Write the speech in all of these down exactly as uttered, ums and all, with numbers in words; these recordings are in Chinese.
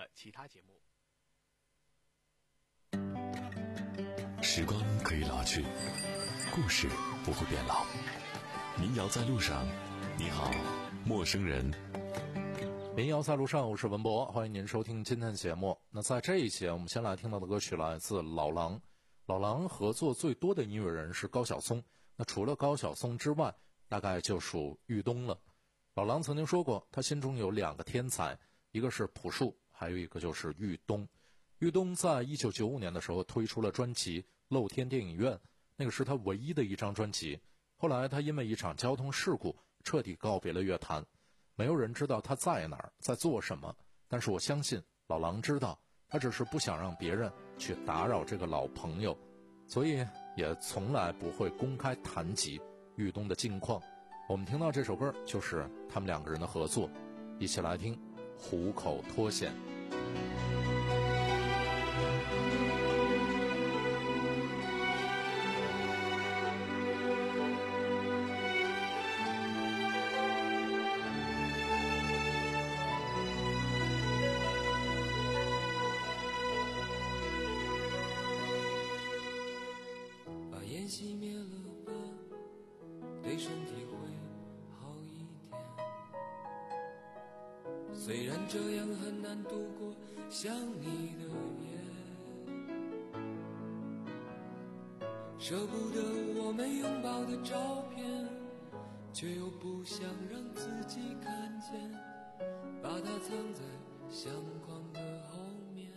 的其他节目。 时光可以老去，故事不会变老。民谣在路上，你好，陌生人。 民谣在路上，我是文博，欢迎您收听今天的节目。那在这一节，我们先来听到的歌曲来自老狼。老狼合作最多的音乐人是高晓松，那除了高晓松之外，大概就属玉东了。老狼曾经说过，他心中有两个天才，一个是朴树，还有一个就是玉东。玉东在一九九五年的时候推出了专辑《露天电影院》，那个是他唯一的一张专辑。后来他因为一场交通事故彻底告别了乐坛，没有人知道他在哪儿，在做什么，但是我相信老狼知道，他只是不想让别人去打扰这个老朋友，所以也从来不会公开谈及玉东的近况。我们听到这首歌就是他们两个人的合作，一起来听《虎口脱险》。 熄灭了吧，对身体会好一点。虽然这样很难度过想你的夜，舍不得我们拥抱的照片，却又不想让自己看见，把它藏在相框的后面。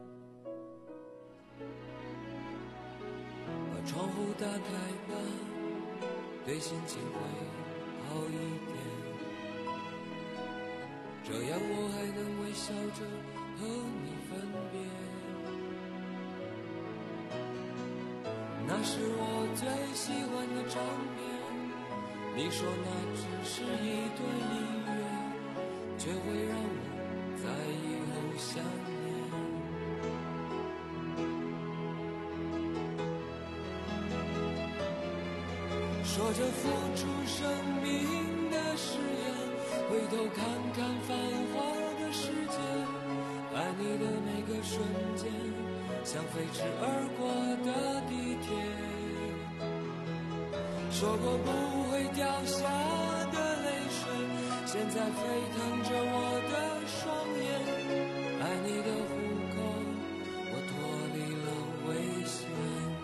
窗户打开吧，对心情会好一点，这样我还能微笑着和你分别。那是我最喜欢的唱片，你说那只是一段音乐，却会让我在以后想念。说着付出生命的誓言，回头看看繁华的世界，爱你的每个瞬间，像飞驰而过的地铁。说过不会掉下的泪水，现在沸腾着我的双眼，爱你的虎口，我脱离了危险。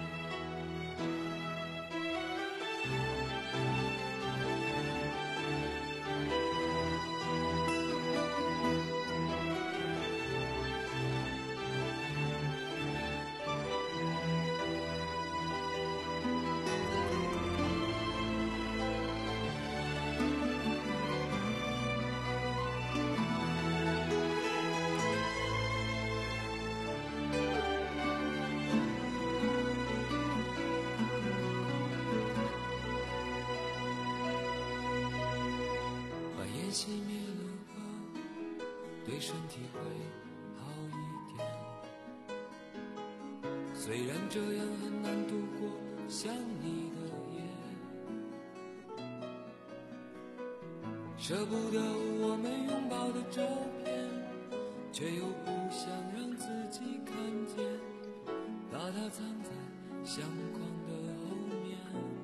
熄灭了吧，对身体会好一点。虽然这样很难度过想你的夜，舍不得我们拥抱的照片，却又不想让自己看见，把它藏在相框的后面。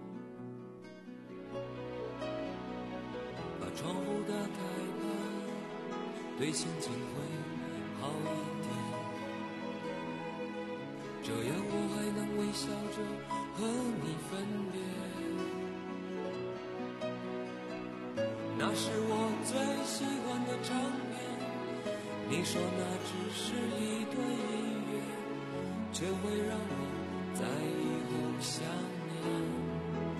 窗户打开吧，对心情会好一点，这样我还能微笑着和你分别。那是我最喜欢的唱片，你说那只是一段音乐，却会让我在以后想念。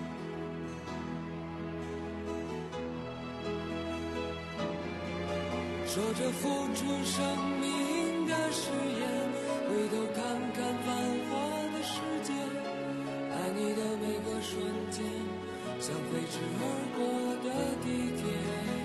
说着付出生命的誓言，回头看看繁华的世界，爱你的每个瞬间，像飞驰而过的地铁。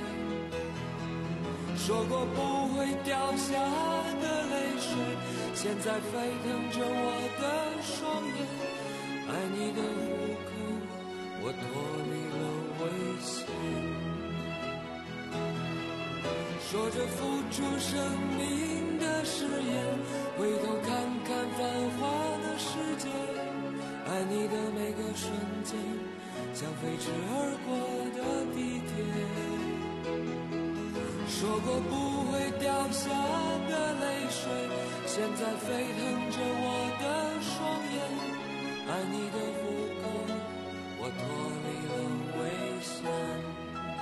说过不会掉下的泪水，现在沸腾着我的双眼，爱你的虎口，我脱离了危险。 说着付出生命的誓言，回头看看繁华的世界，爱你的每个瞬间，像飞驰而过的地铁。说过不会掉下的泪水，现在沸腾着我的双眼。爱你的胡歌，我脱离了危险。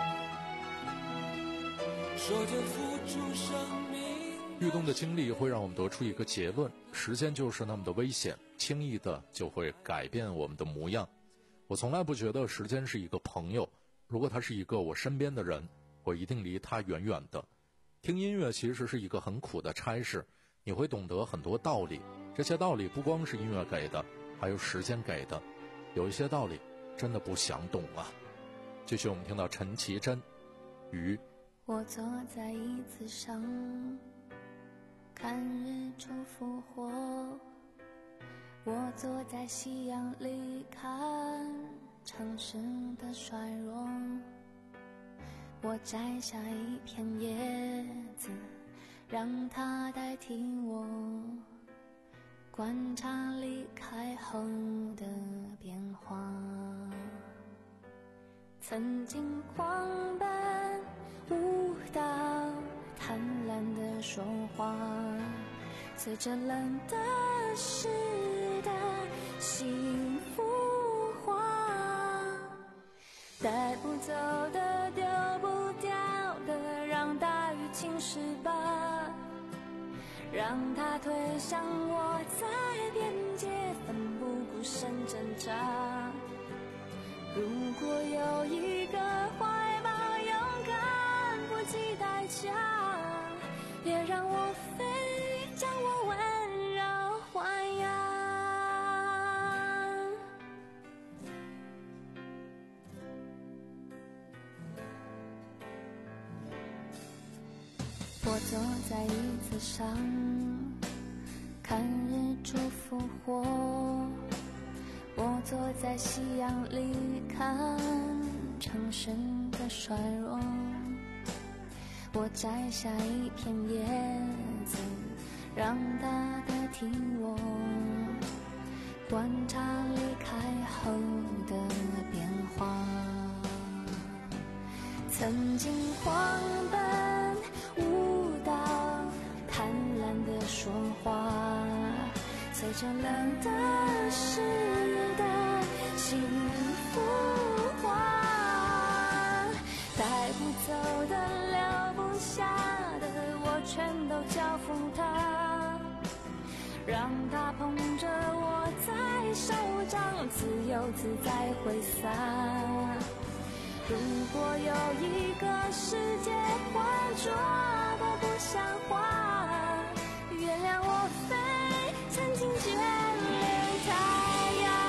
说着付出生命。 遇动的经历会让我们得出一个结论：时间就是那么的危险，轻易的就会改变我们的模样。我从来不觉得时间是一个朋友，如果他是一个我身边的人，我一定离他远远的。听音乐其实是一个很苦的差事，你会懂得很多道理，这些道理不光是音乐给的，还有时间给的。有一些道理真的不想懂啊。继续我们听到陈绮贞鱼。 我坐在椅子上看日出复活，我坐在夕阳里看城市的衰弱，我摘下一片叶子让它代替我，观察离开后的变化。曾经狂奔舞蹈，贪婪的说话，随着冷的湿的幸福化，带不走的丢不掉的，让大雨侵蚀吧，让它推向我在边界，奋不顾身挣扎。如果有一个怀抱，勇敢不计代价，别让我飞，将我温柔豢养。我坐在椅子上看日出复活，我坐在夕阳里看城市的衰弱，我摘下一片叶子让它代替我，观察离开后的变化。曾经狂奔舞蹈，贪婪的说话，随着冷的湿的幸福化，带不走的留不下的，我全都交付他，让他捧着我在手掌，自由自在挥洒。如果有一个世界浑浊的不像话，原谅我飞，曾经眷恋太阳。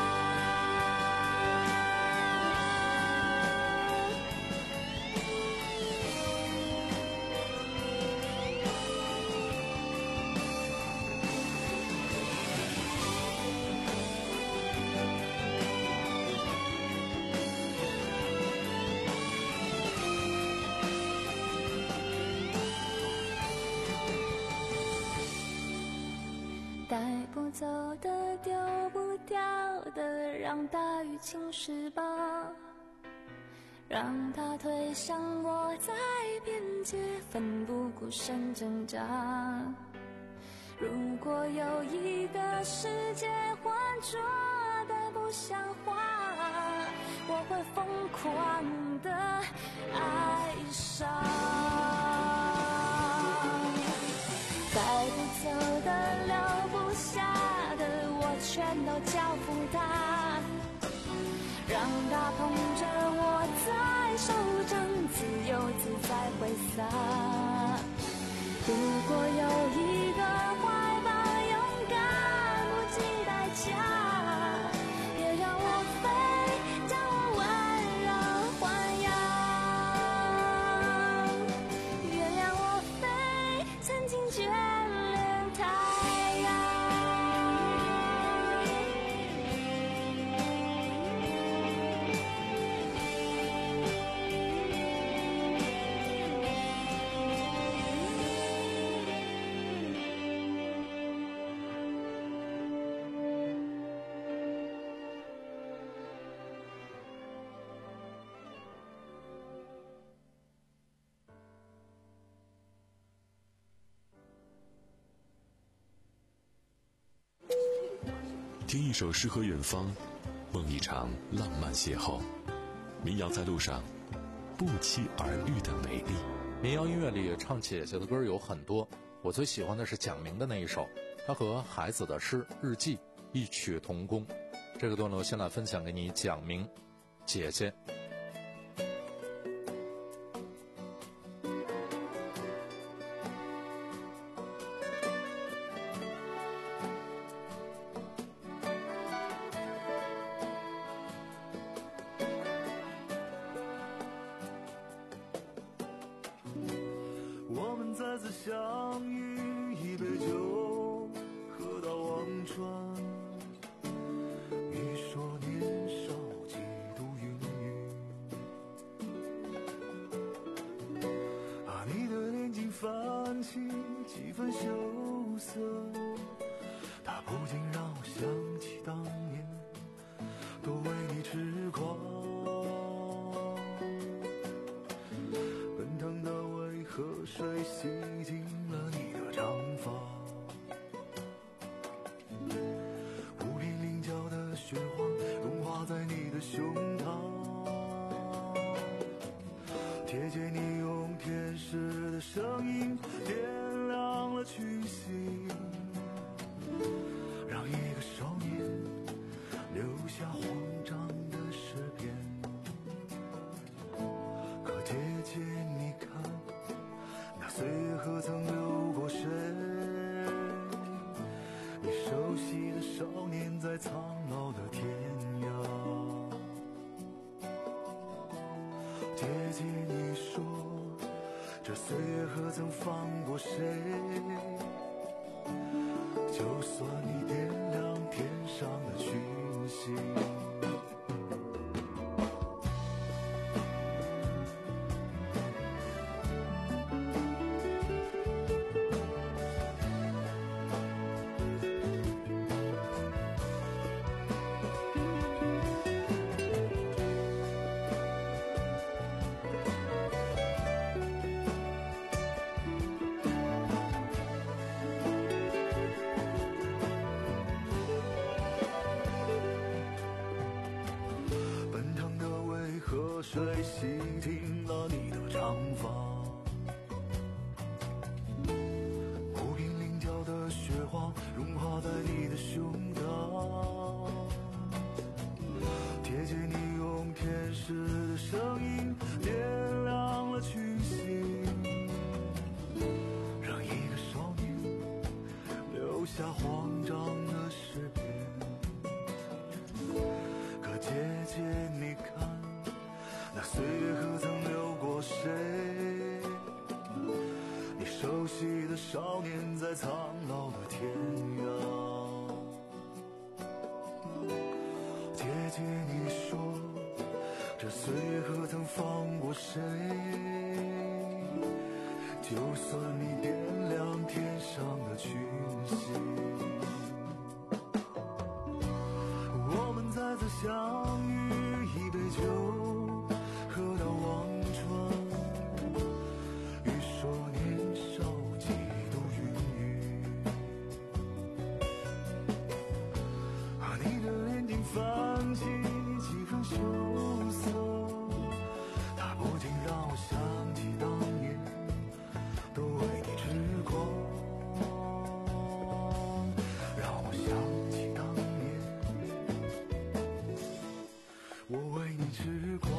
带不走的丢不掉的，让大雨侵蚀吧，让它推向我在边界，奋不顾身挣扎。如果有一个世界浑浊的不像话，我会疯狂的爱上。带不走的留不下的，我全都交付他，让他捧着我在手掌，自由自在挥洒。如果有一个怀抱，勇敢不计代价，别让我飞，将我温柔豢养。原谅我飞，曾经眷恋太阳。 听一首诗和远方，梦一场浪漫邂逅。民谣在路上，不期而遇的美丽。 民谣音乐里唱姐姐的歌有很多，我最喜欢的是蒋明的那一首，他和孩子的诗《日记》异曲同工。这个段落先来分享给你，蒋明，姐姐。 我们再次相遇，一杯酒喝到忘川。你说年少几度云雨，啊，你的眼睛泛起几分羞涩，它不禁让我想起当年多为你痴狂。奔腾的为河水洗净了你的长发，无边棱角的雪花融化在你的胸膛，贴近你用天使的声音点亮了群星，让一个少年留下慌张的诗篇。可姐姐你看，那岁月何曾流过谁？你熟悉的少年在苍老的天涯。姐姐你说，这岁月何曾放过谁？就算你点亮天上的群星。水洗净了你的长发，无边棱角的雪花融化在你的胸膛，贴近你用天使的声音点亮了群星，让一个少年留下慌张的诗篇。可姐姐你看，那岁月何曾流过谁？你熟悉的少年在苍老的天涯。姐姐你说，这岁月何曾放过谁？就算你点亮天上的群星。我们再次相遇，一杯酒喝到忘川。你说年少几度云雨，啊，你的眼睛泛起几分羞涩，它不禁让我想起当年都为你痴狂，让我想起当年我为你痴狂。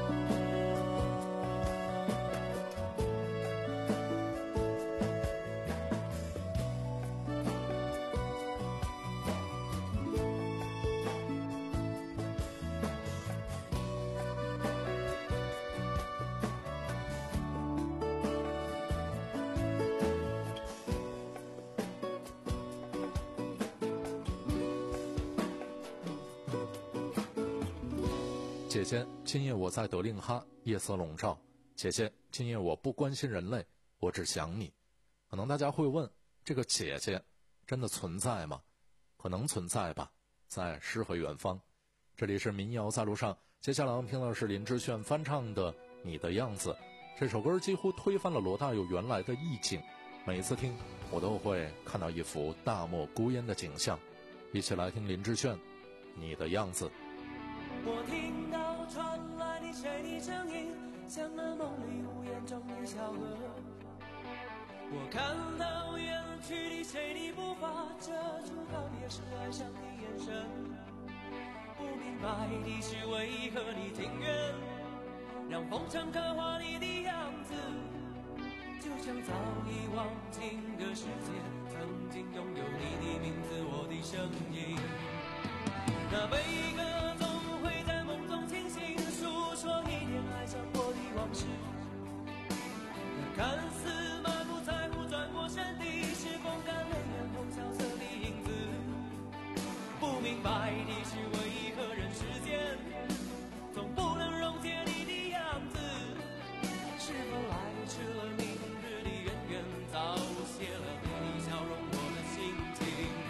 姐姐，今夜我在德令哈，夜色笼罩。姐姐，今夜我不关心人类，我只想你。可能大家会问，这个姐姐真的存在吗？可能存在吧，在诗和远方。这里是民谣在路上，接下来我们听到的是林志炫翻唱的《你的样子》。这首歌几乎推翻了罗大佑原来的意境，每一次听我都会看到一幅大漠孤烟的景象。 一起来听林志炫《你的样子》。 我听到传来你谁的声音，像那梦里无言中的小河。我看到远去的谁的步伐，遮住告别时哀伤的眼神。不明白的是为何你情愿让风尘刻画你的样子，就像早已忘情的世界曾经拥有你的名字，我的声音。那悲歌总会在梦中清醒，诉说一点爱上过的往事。那看似满不在乎转过身的，是风干泪眼后萧瑟的影子。不明白的是为何人世间总不能溶解你的样子，是否来迟了明日的远远，早谢了你的笑容我的心情。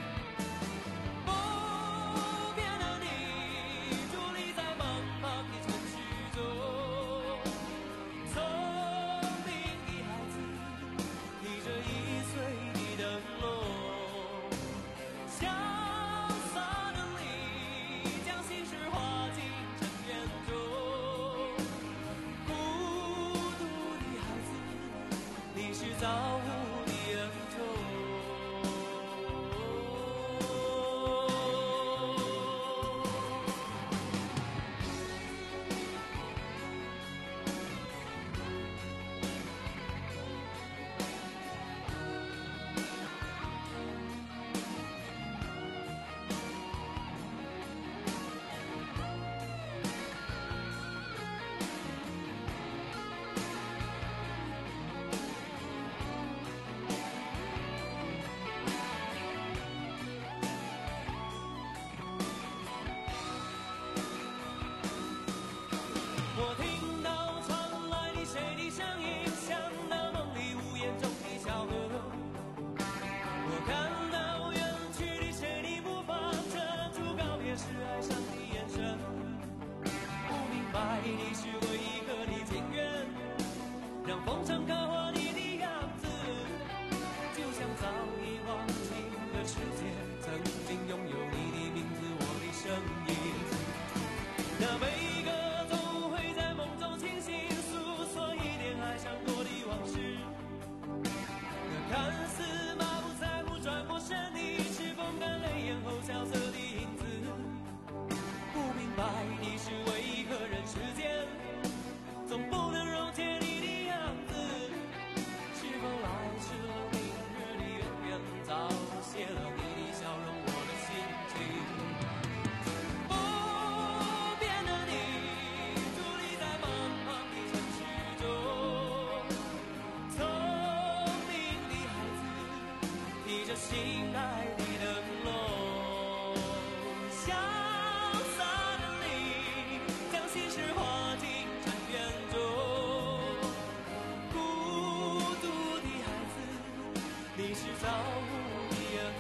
造物的恩宠。我听到传来的谁的声音，像那梦里无言中的小河。我看到远去的谁的步伐，遮住告别时哀伤的眼神。不明白的是为何你情愿让风尘刻画你的样子，就像早已忘情的世界曾经拥有你的名字，我的声音。那每个看似马不在乎转过身的，是风干泪眼后萧瑟的影子。不明白的是为何人世间总不能溶解你的样子，是否来迟了明日的远远，早谢了你的笑容我的心情。不变的你伫立在茫茫的城市中，提着心爱的灯笼，潇洒的你将心事化进尘缘中。孤独的孩子，你是造物的恩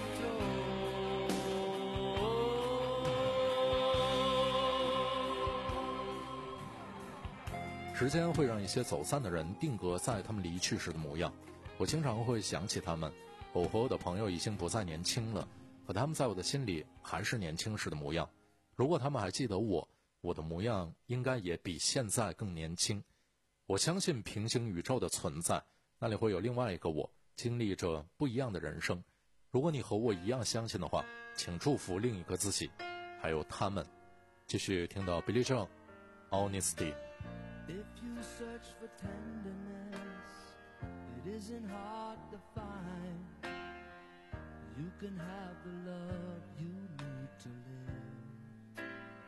宠。时间会让一些走散的人定格在他们离去时的模样，我经常会想起他们。我和我的朋友已经不再年轻了，可他们在我的心里还是年轻时的模样。如果他们还记得我，我的模样应该也比现在更年轻。我相信平行宇宙的存在，那里会有另外一个我，经历着不一样的人生。如果你和我一样相信的话，请祝福另一个自己，还有他们。继续听到 Billy Joel Honesty。 If you search for tenderness, it isn't hard to find. You can have the love you need to live.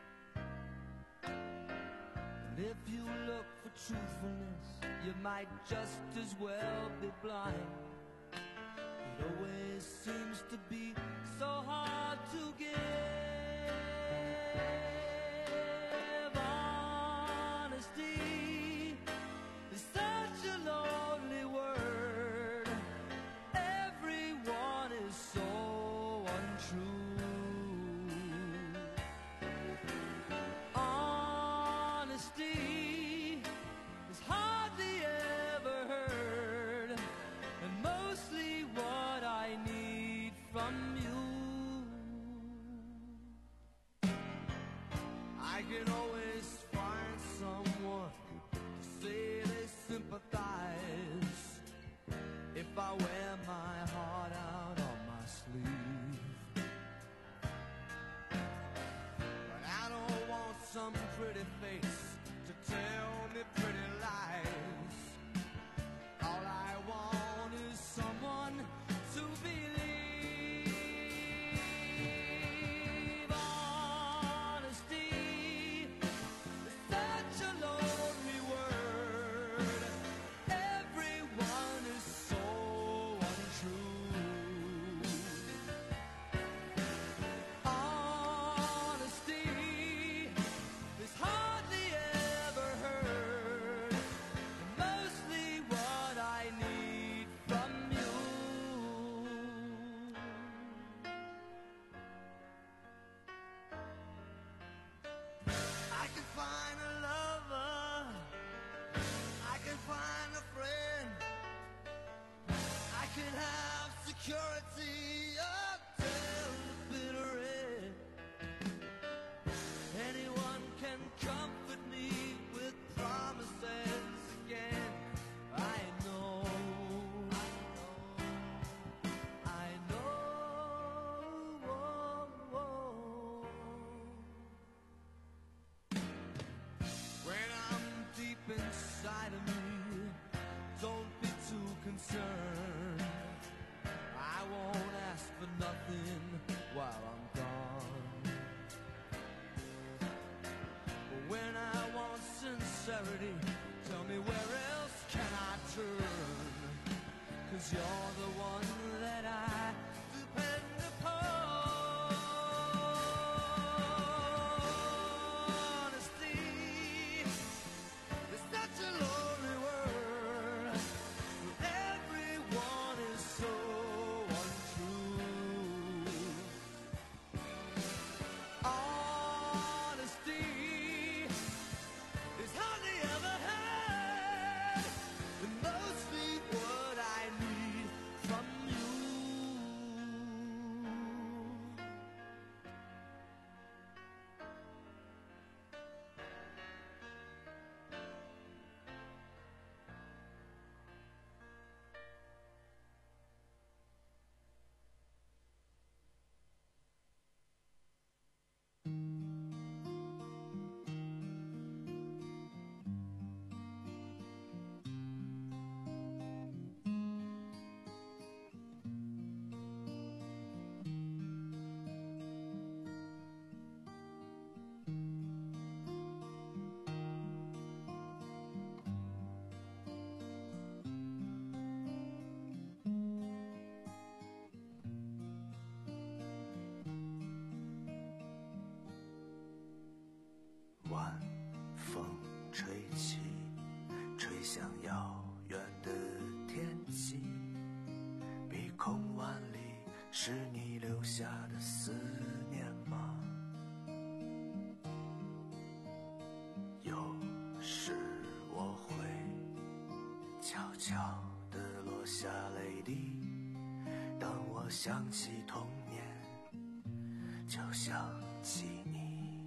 And if you look for truthfulness, you might just as well be blind. It always seems to be so hard to give. Honesty is such a lonely word. Everyone is so untrue. Honesty is hardly ever heard, and mostly what I need from security, a tale bitter end. Anyone can comfort me with promises again. I know, I know, when I'm deep inside of me, don't be too concerned. I won't ask for nothing while I'm gone. But when I want sincerity, tell me where else can I turn? 'Cause you're the one that I depend upon. Honesty is such a lonely word. Everyone is so 晚风吹起，吹向遥远的天际，碧空万里，是你留下的思念吗？有时我会悄悄地落下泪滴，当我想起童年，就想起你。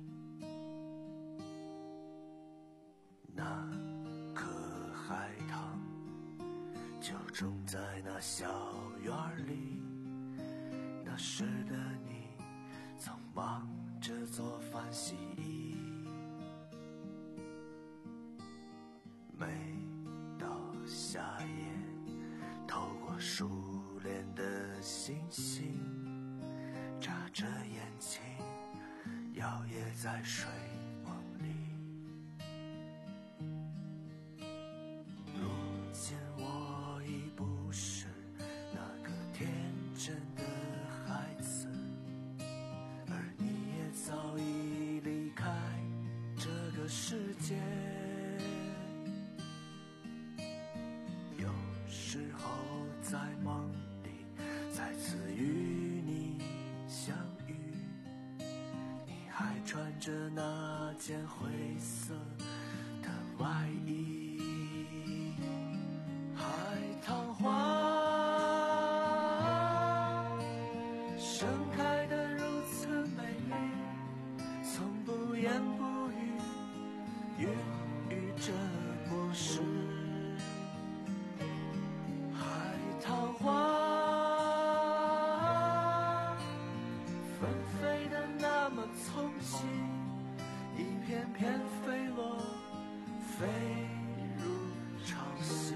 那颗海棠就种在那小院里，那时的你总忙着做饭洗衣，每到夏夜透过疏帘的星星，眨着眼睛摇曳在水梦里。如今我已不是那个天真的孩子，而你也早已离开这个世界。有时候在梦里再次与你相遇，你还穿着那件灰色的外衣，海棠花盛开得如此美丽，从不言不语，孕育着故事。海棠花纷飞得那么从心，一片片飞落，飞入潮汐。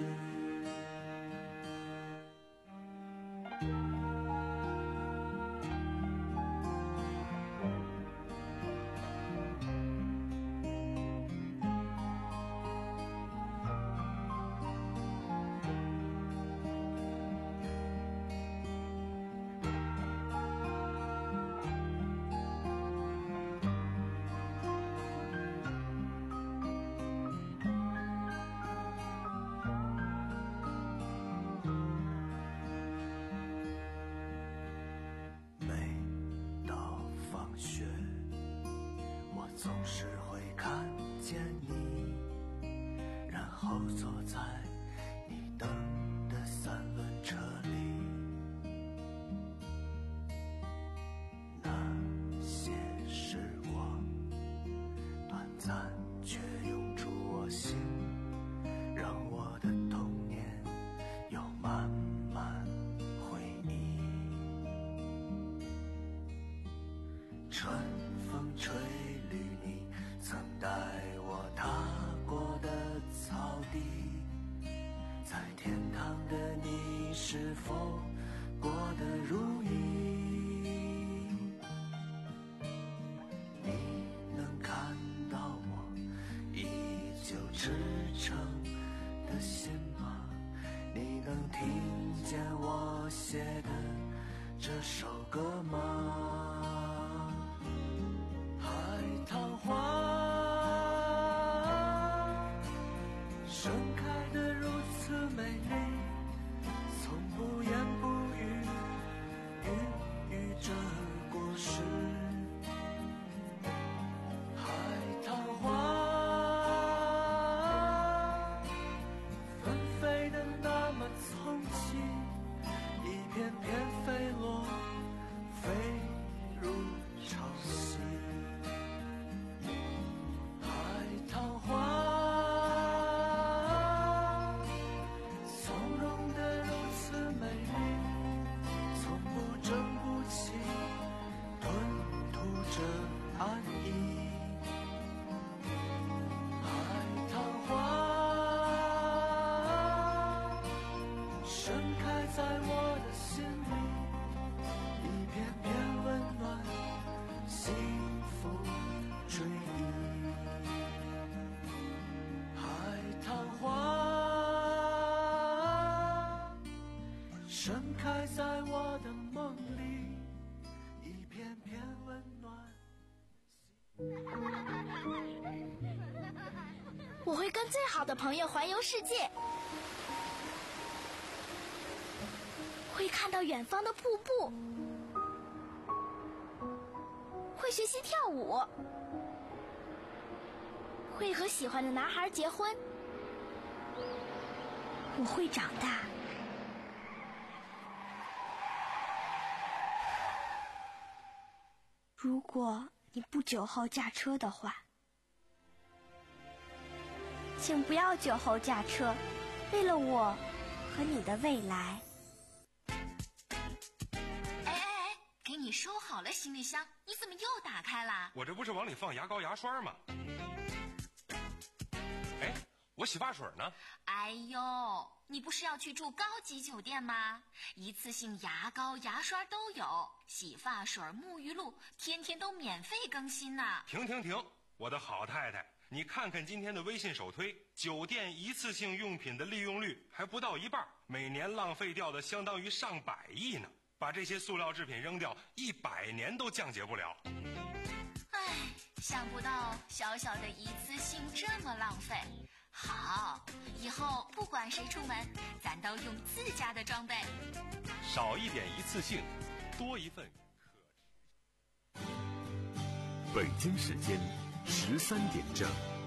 每到放学，我总是会看见你，然后坐在你等的三轮车里。 却涌出我心，让我的童年有满满回忆。春风吹绿你曾带我踏过的草地，在天堂的你是否过得如意？你能看到我依旧赤诚的心吗？你能听见我写的这首歌吗？海棠花盛开得如此美丽，从不言不语孕育着果实。海棠花纷飞得那么从轻，一片片飞落，飞入潮汐。海棠花从容得如此美丽，从不争不弃，吞吐着安逸。海棠花盛开在我的心里，一片片温暖，幸福追忆。海棠花盛开在我的梦里，一片片温暖。 我会跟最好的朋友环游世界，会看到远方的瀑布，会学习跳舞，会和喜欢的男孩结婚。我会长大。如果你不酒后驾车的话，请不要酒后驾车，为了我和你的未来。 哎哎哎，给你收好了行李箱，你怎么又打开了？ 我这不是往里放牙膏牙刷吗？哎，我洗发水呢？ 哎呦，你不是要去住高级酒店吗？一次性牙膏牙刷都有，洗发水沐浴露天天都免费更新呢。 停停停，我的好太太，你看看今天的微信首推，酒店一次性用品的利用率还不到一半，每年浪费掉的相当于上百亿呢。把这些塑料制品扔掉，一百年都降解不了。 唉，想不到小小的一次性这么浪费。好，以后不管谁出门，咱都用自家的装备。 少一点一次性，多一份可持续。 北京时间十三点正。